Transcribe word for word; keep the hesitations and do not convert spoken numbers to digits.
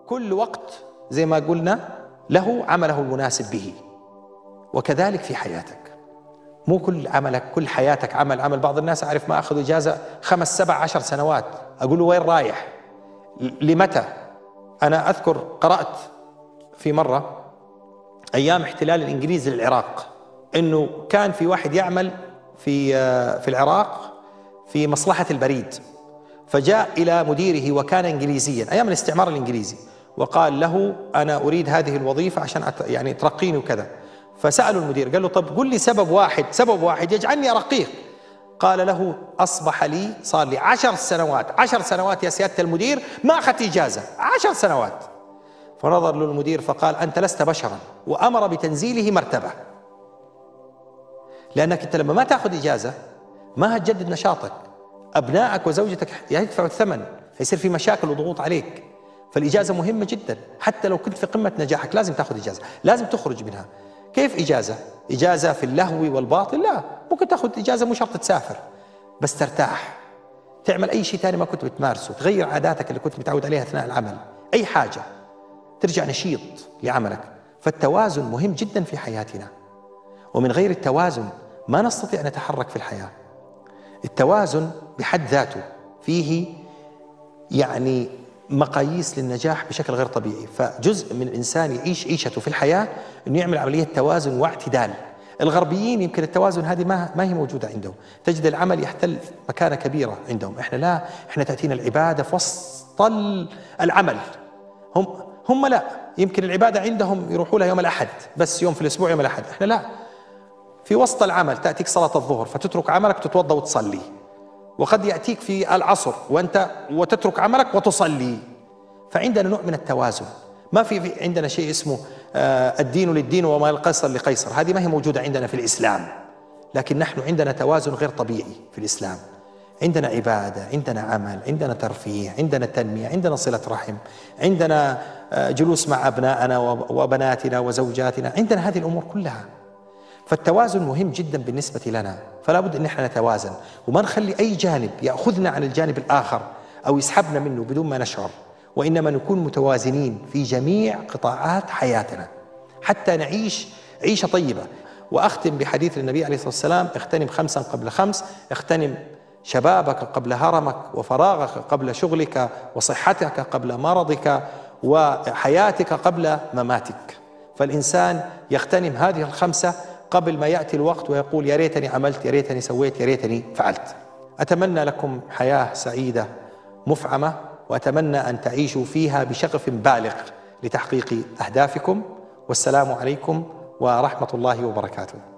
كل وقت زي ما قلنا له عمله المناسب به، وكذلك في حياتك. مو كل عملك كل حياتك عمل عمل بعض الناس أعرف ما أخذ إجازة خمس سبع عشر سنوات، أقول له وين رايح؟ لمتى؟ أنا أذكر قرأت في مرة أيام احتلال الإنجليز للعراق إنه كان في واحد يعمل في في العراق في مصلحة البريد، فجاء إلى مديره وكان إنجليزيا أيام الاستعمار الإنجليزي، وقال له أنا أريد هذه الوظيفة عشان يعني ترقيني وكذا. فسألوا المدير قال له طب قل لي سبب واحد سبب واحد يجعلني أرقيك. قال له أصبح لي صار لي عشر سنوات عشر سنوات يا سيادة المدير ما أخذت إجازة عشر سنوات. فنظر له المدير فقال أنت لست بشرا، وأمر بتنزيله مرتبة، لأنك أنت لما ما تأخذ إجازة ما هتجدد نشاطك، أبنائك وزوجتك يدفعوا الثمن، يصير في مشاكل وضغوط عليك. فالإجازة مهمة جدا، حتى لو كنت في قمة نجاحك لازم تأخذ إجازة، لازم تخرج منها. كيف إجازة؟ إجازة في اللهو والباطل؟ لا، ممكن تأخذ إجازة مو شرط تسافر، بس ترتاح، تعمل أي شيء ثاني ما كنت بتمارسه، تغير عاداتك اللي كنت متعود عليها أثناء العمل، أي حاجة، ترجع نشيط لعملك. فالتوازن مهم جدا في حياتنا، ومن غير التوازن ما نستطيع أن نتحرك في الحياة. التوازن بحد ذاته فيه يعني مقاييس للنجاح بشكل غير طبيعي. فجزء من الإنسان يعيش عيشته في الحياة أنه يعمل عملية توازن واعتدال. الغربيين يمكن التوازن هذه ما ما هي موجودة عندهم، تجد العمل يحتل مكانة كبيرة عندهم. إحنا لا، إحنا تأتينا العبادة في وسط العمل. هم هم لا، يمكن العبادة عندهم يروحوا لها يوم الأحد، بس يوم في الأسبوع يوم الأحد. إحنا لا، في وسط العمل تأتيك صلاة الظهر فتترك عملك تتوضأ وتصلي، وقد يأتيك في العصر وأنت وتترك عملك وتصلي. فعندنا نوع من التوازن، ما في عندنا شيء اسمه آه الدين للدين وما القيصر لقيصر، هذه ما هي موجودة عندنا في الإسلام. لكن نحن عندنا توازن غير طبيعي في الإسلام، عندنا عبادة، عندنا عمل، عندنا ترفيه، عندنا تنمية، عندنا صلة رحم، عندنا آه جلوس مع أبنائنا وبناتنا وزوجاتنا، عندنا هذه الأمور كلها. فالتوازن مهم جدا بالنسبة لنا، فلا بد أن احنا نتوازن وما نخلي أي جانب يأخذنا عن الجانب الآخر أو يسحبنا منه بدون ما نشعر، وإنما نكون متوازنين في جميع قطاعات حياتنا حتى نعيش عيشة طيبة. وأختم بحديث النبي عليه الصلاة والسلام: اغتنم خمسا قبل خمس، اغتنم شبابك قبل هرمك، وفراغك قبل شغلك، وصحتك قبل مرضك، وحياتك قبل مماتك. فالإنسان يغتنم هذه الخمسة قبل ما يأتي الوقت ويقول يا ريتني عملت، يا ريتني سويت، يا ريتني فعلت. أتمنى لكم حياة سعيدة مفعمة، وأتمنى أن تعيشوا فيها بشغف بالغ لتحقيق أهدافكم. والسلام عليكم ورحمة الله وبركاته.